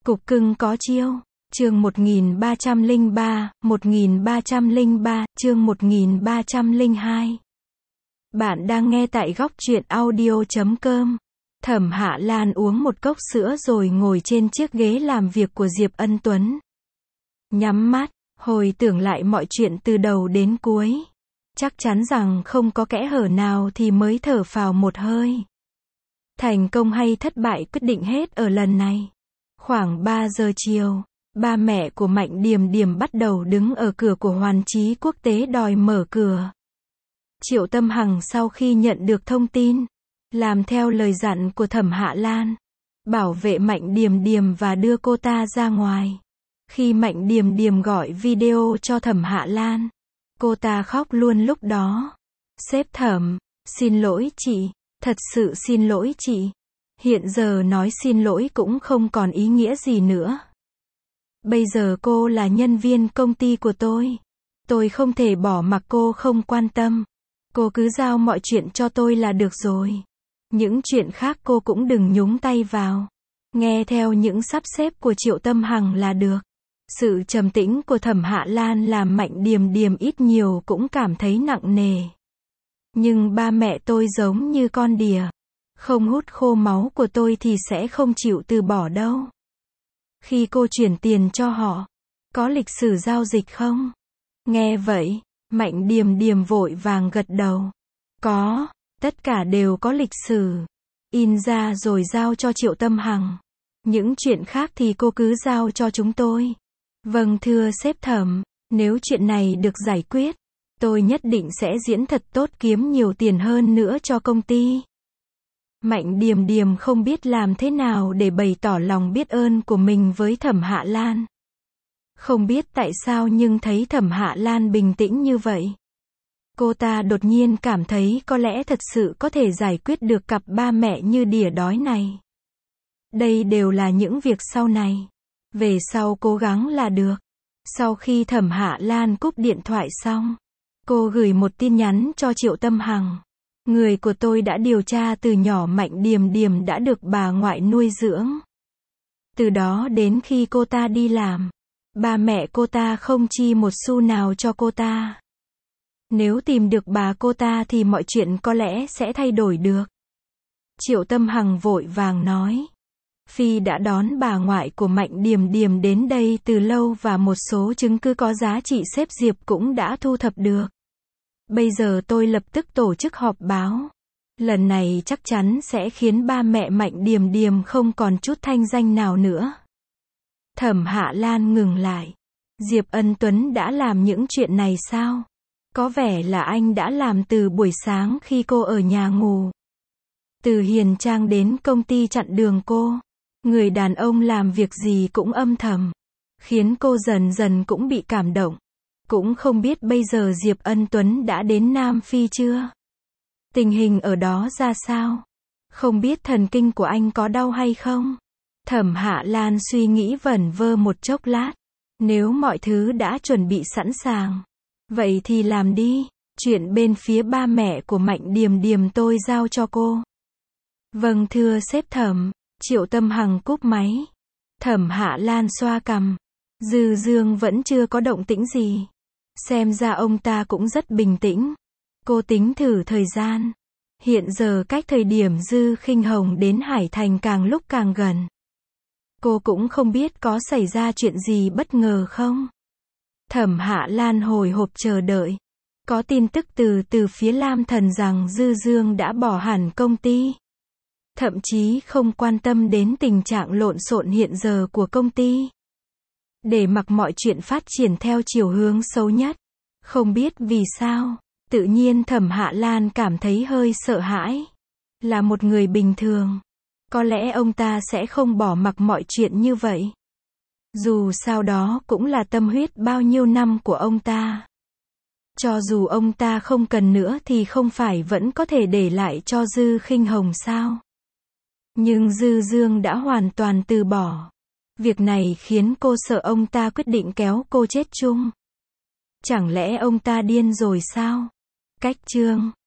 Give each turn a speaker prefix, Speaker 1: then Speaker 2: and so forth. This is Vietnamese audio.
Speaker 1: Cục cưng có chiêu. Chương 1303, 1303, chương 1302. Bạn đang nghe tại góc truyện audio.com. Thẩm Hạ Lan uống một cốc sữa rồi ngồi trên chiếc ghế làm việc của Diệp Ân Tuấn. Nhắm mắt, hồi tưởng lại mọi chuyện từ đầu đến cuối. Chắc chắn rằng không có kẽ hở nào thì mới thở phào một hơi. Thành công hay thất bại quyết định hết ở lần này. Khoảng 3 giờ chiều, ba mẹ của Mạnh Điềm Điềm bắt đầu đứng ở cửa của Hoàn Chí Quốc tế đòi mở cửa. Triệu Tâm Hằng sau khi nhận được thông tin, làm theo lời dặn của Thẩm Hạ Lan, bảo vệ Mạnh Điềm Điềm và đưa cô ta ra ngoài. Khi Mạnh Điềm Điềm gọi video cho Thẩm Hạ Lan, cô ta khóc luôn lúc đó. Sếp Thẩm, xin lỗi chị, thật sự xin lỗi chị. Hiện giờ nói xin lỗi cũng không còn ý nghĩa gì nữa. Bây giờ cô là nhân viên công ty của tôi không thể bỏ mặc cô không quan tâm. Cô cứ giao mọi chuyện cho tôi là được rồi. Những chuyện khác cô cũng đừng nhúng tay vào. Nghe theo những sắp xếp của Triệu Tâm Hằng là được. Sự trầm tĩnh của Thẩm Hạ Lan làm Mạnh Điềm Điềm ít nhiều cũng cảm thấy nặng nề. Nhưng ba mẹ tôi giống như con đỉa. Không hút khô máu của tôi thì sẽ không chịu từ bỏ đâu. Khi cô chuyển tiền cho họ, có lịch sử giao dịch không? Nghe vậy, Mạnh Điềm Điềm vội vàng gật đầu. Có, tất cả đều có lịch sử. In ra rồi giao cho Triệu Tâm Hằng. Những chuyện khác thì cô cứ giao cho chúng tôi. Vâng thưa sếp Thẩm, nếu chuyện này được giải quyết, tôi nhất định sẽ diễn thật tốt kiếm nhiều tiền hơn nữa cho công ty. Mạnh Điềm Điềm không biết làm thế nào để bày tỏ lòng biết ơn của mình với Thẩm Hạ Lan. Không biết tại sao nhưng thấy Thẩm Hạ Lan bình tĩnh như vậy. Cô ta đột nhiên cảm thấy có lẽ thật sự có thể giải quyết được cặp ba mẹ như đỉa đói này. Đây đều là những việc sau này. Về sau cố gắng là được. Sau khi Thẩm Hạ Lan cúp điện thoại xong, cô gửi một tin nhắn cho Triệu Tâm Hằng. Người của tôi đã điều tra từ nhỏ Mạnh Điềm Điềm đã được bà ngoại nuôi dưỡng. Từ đó đến khi cô ta đi làm, ba mẹ cô ta không chi một xu nào cho cô ta. Nếu tìm được bà cô ta thì mọi chuyện có lẽ sẽ thay đổi được. Triệu Tâm Hằng vội vàng nói. Phi đã đón bà ngoại của Mạnh Điềm Điềm đến đây từ lâu và một số chứng cứ có giá trị sếp Diệp cũng đã thu thập được. Bây giờ tôi lập tức tổ chức họp báo. Lần này chắc chắn sẽ khiến ba mẹ Mạnh Điềm Điềm không còn chút thanh danh nào nữa. Thẩm Hạ Lan ngừng lại. Diệp Ân Tuấn đã làm những chuyện này sao? Có vẻ là anh đã làm từ buổi sáng khi cô ở nhà ngủ. Từ Hiền Trang đến công ty chặn đường cô. Người đàn ông làm việc gì cũng âm thầm. Khiến cô dần dần cũng bị cảm động. Cũng không biết bây giờ Diệp Ân Tuấn đã đến Nam Phi chưa? Tình hình ở đó ra sao? Không biết thần kinh của anh có đau hay không? Thẩm Hạ Lan suy nghĩ vẩn vơ một chốc lát. Nếu mọi thứ đã chuẩn bị sẵn sàng, vậy thì làm đi. Chuyện bên phía ba mẹ của Mạnh Điềm Điềm tôi giao cho cô. Vâng thưa sếp Thẩm. Triệu Tâm Hằng cúp máy. Thẩm Hạ Lan xoa cằm. Dư Dương vẫn chưa có động tĩnh gì. Xem ra ông ta cũng rất bình tĩnh. Cô tính thử thời gian. Hiện giờ cách thời điểm Dư Khinh Hồng đến Hải Thành càng lúc càng gần. Cô cũng không biết có xảy ra chuyện gì bất ngờ không. Thẩm Hạ Lan hồi hộp chờ đợi. Có tin tức từ phía Lam Thần rằng Dư Dương đã bỏ hẳn công ty. Thậm chí không quan tâm đến tình trạng lộn xộn hiện giờ của công ty. Để mặc mọi chuyện phát triển theo chiều hướng xấu nhất. Không biết vì sao, tự nhiên Thẩm Hạ Lan cảm thấy hơi sợ hãi. Là một người bình thường, có lẽ ông ta sẽ không bỏ mặc mọi chuyện như vậy. Dù sao đó cũng là tâm huyết bao nhiêu năm của ông ta. Cho dù ông ta không cần nữa thì không phải vẫn có thể để lại cho Dư Khinh Hồng sao? Nhưng Dư Dương đã hoàn toàn từ bỏ. Việc này khiến cô sợ ông ta quyết định kéo cô chết chung. Chẳng lẽ ông ta điên rồi sao? Cách chương